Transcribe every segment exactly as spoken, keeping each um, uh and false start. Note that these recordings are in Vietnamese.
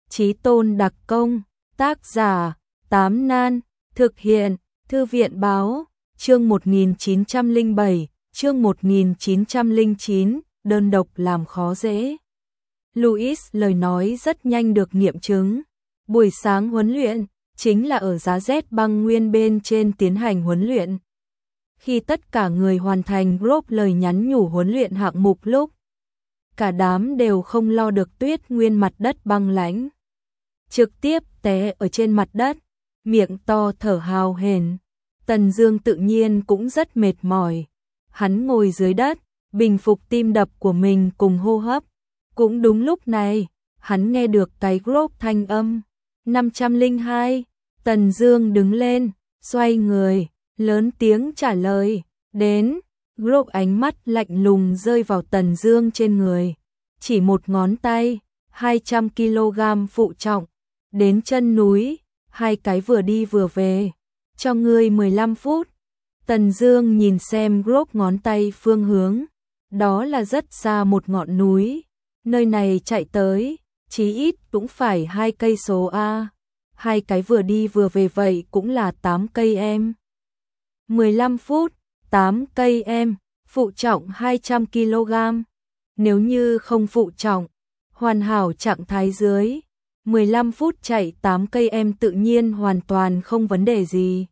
Chí Tôn đặc công, tác giả, Tám Nan, thực hiện, Thư viện báo, chương một nghìn chín trăm lẻ bảy, chương một nghìn chín trăm lẻ chín, đơn độc làm khó dễ. Louis lời nói rất nhanh được nghiệm chứng. Buổi sáng huấn luyện, chính là ở giá rét băng nguyên bên trên tiến hành huấn luyện. Khi tất cả người hoàn thành group lời nhắn nhủ huấn luyện hạng mục lúc, cả đám đều không lo được tuyết nguyên mặt đất băng lãnh. Trực tiếp té ở trên mặt đất, miệng to thở hào hển. Tần Dương tự nhiên cũng rất mệt mỏi. Hắn ngồi dưới đất, bình phục tim đập của mình cùng hô hấp. Cũng đúng lúc này, hắn nghe được cái group thanh âm. năm trăm lẻ hai, Tần Dương đứng lên, xoay người, lớn tiếng trả lời, đến. Group ánh mắt lạnh lùng rơi vào Tần Dương trên người. Chỉ một ngón tay, hai trăm ki lô gam phụ trọng, đến chân núi, hai cái vừa đi vừa về. Cho ngươi mười lăm phút. Tần Dương nhìn xem group ngón tay phương hướng. Đó là rất xa một ngọn núi. Nơi này chạy tới, chí ít cũng phải hai cây số a. Hai cái vừa đi vừa về vậy cũng là tám cây em. mười lăm phút, tám cây em, phụ trọng hai trăm ki lô gam. Nếu như không phụ trọng, hoàn hảo trạng thái dưới, mười lăm phút chạy tám cây em tự nhiên hoàn toàn không vấn đề gì.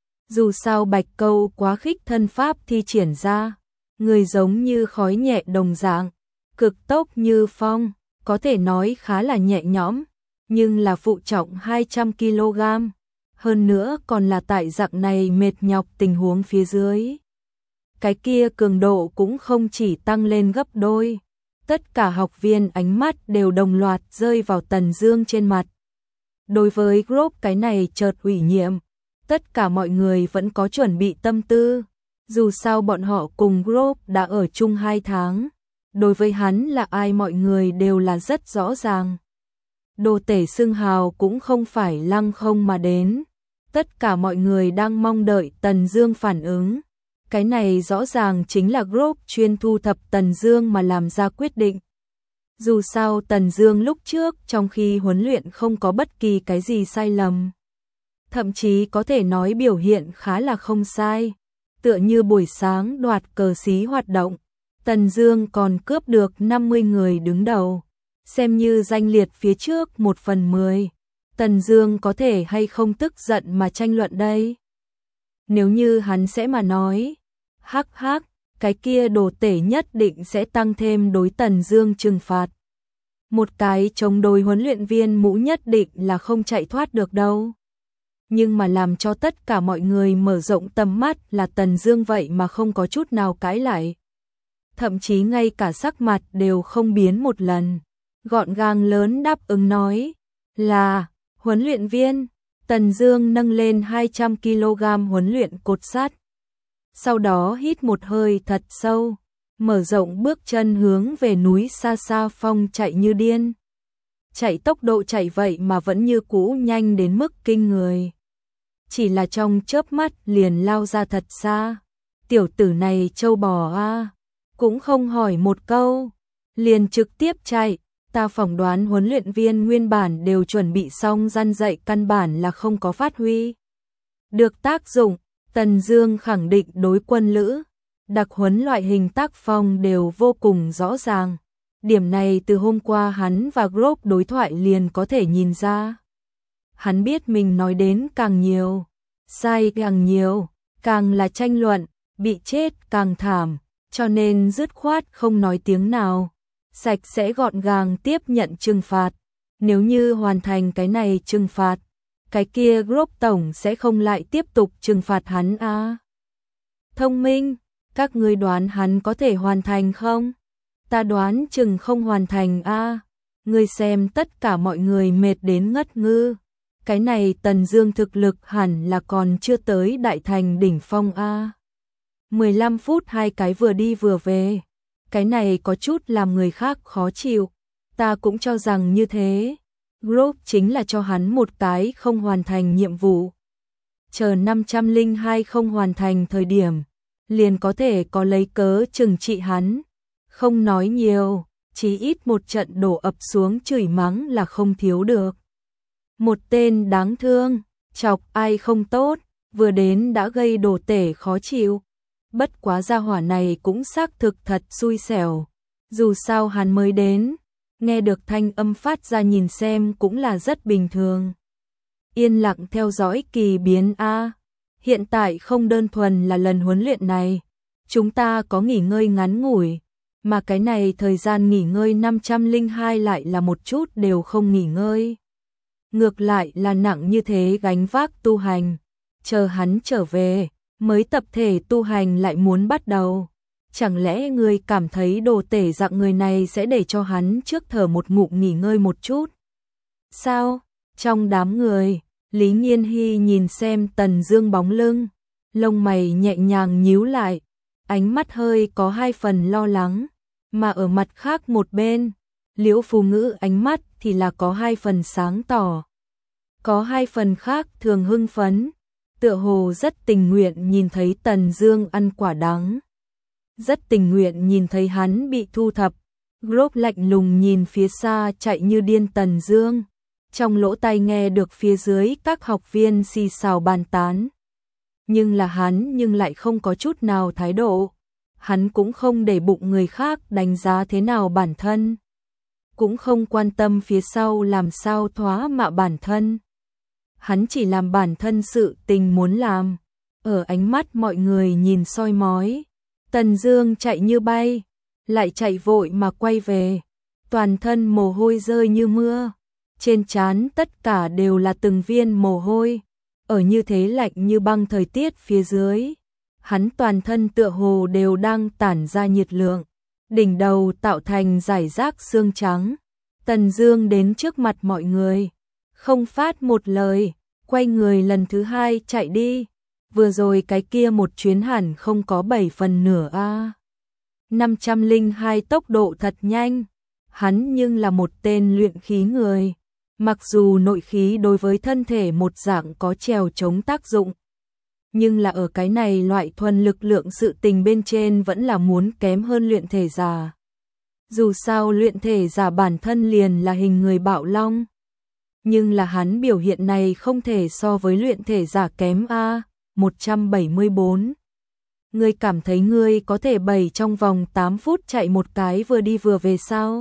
Dù sao Bạch Câu quá khích thân pháp thi triển ra, người giống như khói nhẹ đồng dạng, cực tốc như phong, có thể nói khá là nhẹ nhõm, nhưng là phụ trọng hai trăm ki lô gam, hơn nữa còn là tại dạng này mệt nhọc tình huống phía dưới. Cái kia cường độ cũng không chỉ tăng lên gấp đôi. Tất cả học viên ánh mắt đều đồng loạt rơi vào Tần Dương trên mặt. Đối với group cái này chợt ủy nhiệm, tất cả mọi người vẫn có chuẩn bị tâm tư. Dù sao bọn họ cùng group đã ở chung hai tháng. Đối với hắn là ai mọi người đều là rất rõ ràng. Đồ tể xưng hào cũng không phải lăng không mà đến. Tất cả mọi người đang mong đợi Tần Dương phản ứng. Cái này rõ ràng chính là group chuyên thu thập Tần Dương mà làm ra quyết định. Dù sao Tần Dương lúc trước trong khi huấn luyện không có bất kỳ cái gì sai lầm. Thậm chí có thể nói biểu hiện khá là không sai. Tựa như buổi sáng đoạt cờ xí hoạt động, Tần Dương còn cướp được năm mươi người đứng đầu. Xem như danh liệt phía trước một phần mười. Tần Dương có thể hay không tức giận mà tranh luận đây? Nếu như hắn sẽ mà nói, hắc hắc, cái kia đồ tể nhất định sẽ tăng thêm đối Tần Dương trừng phạt. Một cái chống đối huấn luyện viên mũ nhất định là không chạy thoát được đâu. Nhưng mà làm cho tất cả mọi người mở rộng tầm mắt là Tần Dương vậy mà không có chút nào cãi lại. Thậm chí ngay cả sắc mặt đều không biến một lần. Gọn gàng lớn đáp ứng nói là huấn luyện viên. Tần Dương nâng lên hai trăm ki lô gam huấn luyện cột sắt. Sau đó hít một hơi thật sâu, mở rộng bước chân hướng về núi xa xa phong chạy như điên. Chạy tốc độ chạy vậy mà vẫn như cũ nhanh đến mức kinh người. Chỉ là trong chớp mắt liền lao ra thật xa. Tiểu tử này trâu bò a, cũng không hỏi một câu, liền trực tiếp chạy. Ta phỏng đoán huấn luyện viên nguyên bản đều chuẩn bị xong răn dạy căn bản là không có phát huy được tác dụng. Tần Dương khẳng định đối quân lữ, đặc huấn loại hình tác phong đều vô cùng rõ ràng. Điểm này từ hôm qua hắn và group đối thoại liền có thể nhìn ra. Hắn biết mình nói đến càng nhiều, sai càng nhiều, càng là tranh luận, bị chết càng thảm, cho nên dứt khoát không nói tiếng nào. Sạch sẽ gọn gàng tiếp nhận trừng phạt. Nếu như hoàn thành cái này trừng phạt, cái kia group tổng sẽ không lại tiếp tục trừng phạt hắn a. À. Thông minh, các ngươi đoán hắn có thể hoàn thành không? Ta đoán chừng không hoàn thành a. À. Ngươi xem tất cả mọi người mệt đến ngất ngư. Cái này Tần Dương thực lực hẳn là còn chưa tới đại thành đỉnh phong a. À. mười lăm phút hai cái vừa đi vừa về. Cái này có chút làm người khác khó chịu. Ta cũng cho rằng như thế. Group chính là cho hắn một cái không hoàn thành nhiệm vụ. Chờ năm trăm lẻ hai không hoàn thành thời điểm, liền có thể có lấy cớ trừng trị hắn. Không nói nhiều, chí ít một trận đổ ập xuống chửi mắng là không thiếu được. Một tên đáng thương, chọc ai không tốt, vừa đến đã gây đồ tể khó chịu. Bất quá gia hỏa này cũng xác thực thật xui xẻo. Dù sao hắn mới đến, nghe được thanh âm phát ra nhìn xem cũng là rất bình thường. Yên lặng theo dõi kỳ biến A. Hiện tại không đơn thuần là lần huấn luyện này. Chúng ta có nghỉ ngơi ngắn ngủi. Mà cái này thời gian nghỉ ngơi năm trăm lẻ hai lại là một chút đều không nghỉ ngơi. Ngược lại là nặng như thế gánh vác tu hành. Chờ hắn trở về, mới tập thể tu hành lại muốn bắt đầu. Chẳng lẽ người cảm thấy đồ tể dạng người này sẽ để cho hắn trước thở một ngụm nghỉ ngơi một chút? Sao? Trong đám người, Lý Nghiên Hy nhìn xem Tần Dương bóng lưng, lông mày nhẹ nhàng nhíu lại, ánh mắt hơi có hai phần lo lắng, mà ở mặt khác một bên, Liễu Phù Ngữ ánh mắt thì là có hai phần sáng tỏ, có hai phần khác thường hưng phấn, tựa hồ rất tình nguyện nhìn thấy Tần Dương ăn quả đắng, rất tình nguyện nhìn thấy hắn bị thu thập. Group lạnh lùng nhìn phía xa chạy như điên Tần Dương, trong lỗ tai nghe được phía dưới các học viên xì xào bàn tán. Nhưng là hắn nhưng lại không có chút nào thái độ. Hắn cũng không để bụng người khác đánh giá thế nào bản thân. Cũng không quan tâm phía sau làm sao thoá mạ bản thân. Hắn chỉ làm bản thân sự tình muốn làm. Ở ánh mắt mọi người nhìn soi mói, Tần Dương chạy như bay, lại chạy vội mà quay về. Toàn thân mồ hôi rơi như mưa. Trên trán tất cả đều là từng viên mồ hôi, ở như thế lạnh như băng thời tiết phía dưới, hắn toàn thân tựa hồ đều đang tản ra nhiệt lượng, đỉnh đầu tạo thành rải rác xương trắng. Tần Dương đến trước mặt mọi người, không phát một lời, quay người lần thứ hai chạy đi. Vừa rồi cái kia một chuyến hẳn không có bảy phần nửa a. năm trăm lẻ hai tốc độ thật nhanh, hắn nhưng là một tên luyện khí người. Mặc dù nội khí đối với thân thể một dạng có trèo chống tác dụng, nhưng là ở cái này loại thuần lực lượng sự tình bên trên vẫn là muốn kém hơn luyện thể giả. Dù sao luyện thể giả bản thân liền là hình người bạo long, nhưng là hắn biểu hiện này không thể so với luyện thể giả kém a. một trăm bảy mươi bốn. Ngươi cảm thấy ngươi có thể bày trong vòng tám phút chạy một cái vừa đi vừa về sao?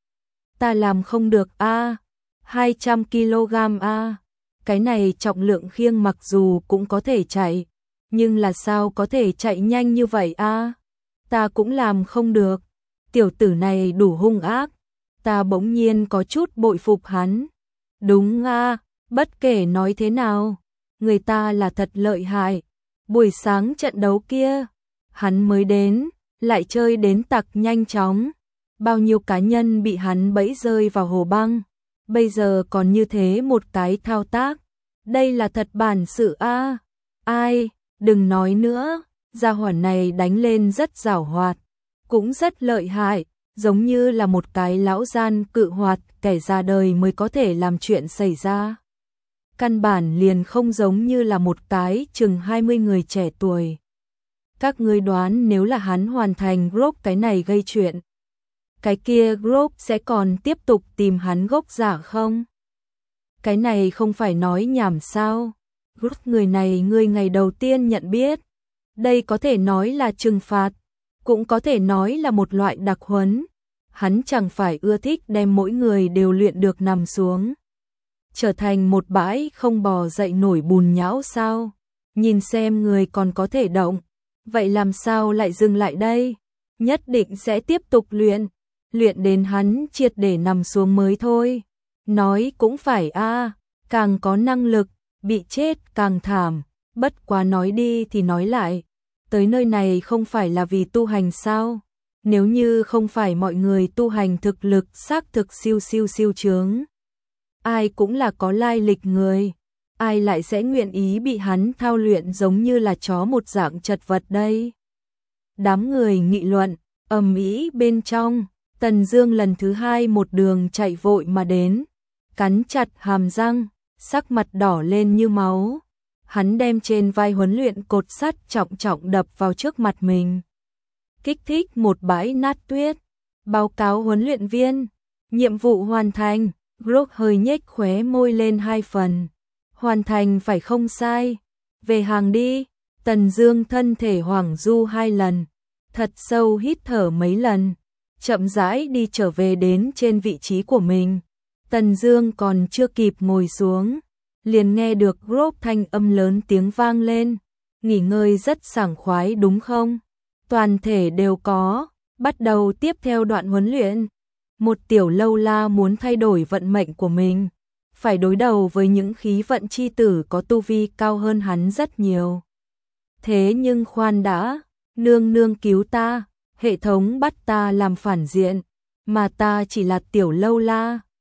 Ta làm không được a. hai trăm ki lô gam a. Cái này trọng lượng khiêng mặc dù cũng có thể chạy, nhưng là sao có thể chạy nhanh như vậy a? Ta cũng làm không được. Tiểu tử này đủ hung ác, ta bỗng nhiên có chút bội phục hắn. Đúng a, bất kể nói thế nào, người ta là thật lợi hại. Buổi sáng trận đấu kia, hắn mới đến, lại chơi đến tặc nhanh chóng. Bao nhiêu cá nhân bị hắn bẫy rơi vào hồ băng. Bây giờ còn như thế một cái thao tác. Đây là thật bản sự a. Ai, đừng nói nữa, gia hỏa này đánh lên rất giảo hoạt, cũng rất lợi hại, giống như là một cái lão gian cự hoạt, kẻ ra đời mới có thể làm chuyện xảy ra. Căn bản liền không giống như là một cái chừng hai mươi người trẻ tuổi. Các ngươi đoán nếu là hắn hoàn thành group cái này gây chuyện, cái kia group sẽ còn tiếp tục tìm hắn gốc giả không? Cái này không phải nói nhảm sao? Group người này ngươi ngày đầu tiên nhận biết. Đây có thể nói là trừng phạt, cũng có thể nói là một loại đặc huấn. Hắn chẳng phải ưa thích đem mỗi người đều luyện được nằm xuống, trở thành một bãi không bò dậy nổi bùn nhão sao? Nhìn xem người còn có thể động, vậy làm sao lại dừng lại đây? Nhất định sẽ tiếp tục luyện, luyện đến hắn triệt để nằm xuống mới thôi. Nói cũng phải a, càng có năng lực, bị chết càng thảm. Bất quá nói đi thì nói lại, tới nơi này không phải là vì tu hành sao? Nếu như không phải mọi người tu hành thực lực xác thực siêu siêu siêu chướng, ai cũng là có lai lịch người, ai lại sẽ nguyện ý bị hắn thao luyện giống như là chó một dạng chật vật đây? Đám người nghị luận, ầm ĩ bên trong, Tần Dương lần thứ hai một đường chạy vội mà đến, cắn chặt hàm răng, sắc mặt đỏ lên như máu. Hắn đem trên vai huấn luyện cột sắt trọng trọng đập vào trước mặt mình, kích thích một bãi nát tuyết. Báo cáo huấn luyện viên, nhiệm vụ hoàn thành. Rock hơi nhếch khóe môi lên hai phần. Hoàn thành phải không sai. Về hàng đi. Tần Dương thân thể hoảng du hai lần, thật sâu hít thở mấy lần, chậm rãi đi trở về đến trên vị trí của mình. Tần Dương còn chưa kịp ngồi xuống, liền nghe được Rock thanh âm lớn tiếng vang lên. Nghỉ ngơi rất sảng khoái đúng không? Toàn thể đều có, bắt đầu tiếp theo đoạn huấn luyện. Một tiểu lâu la muốn thay đổi vận mệnh của mình, phải đối đầu với những khí vận chi tử có tu vi cao hơn hắn rất nhiều. Thế nhưng khoan đã, nương nương cứu ta, hệ thống bắt ta làm phản diện, mà ta chỉ là tiểu lâu la,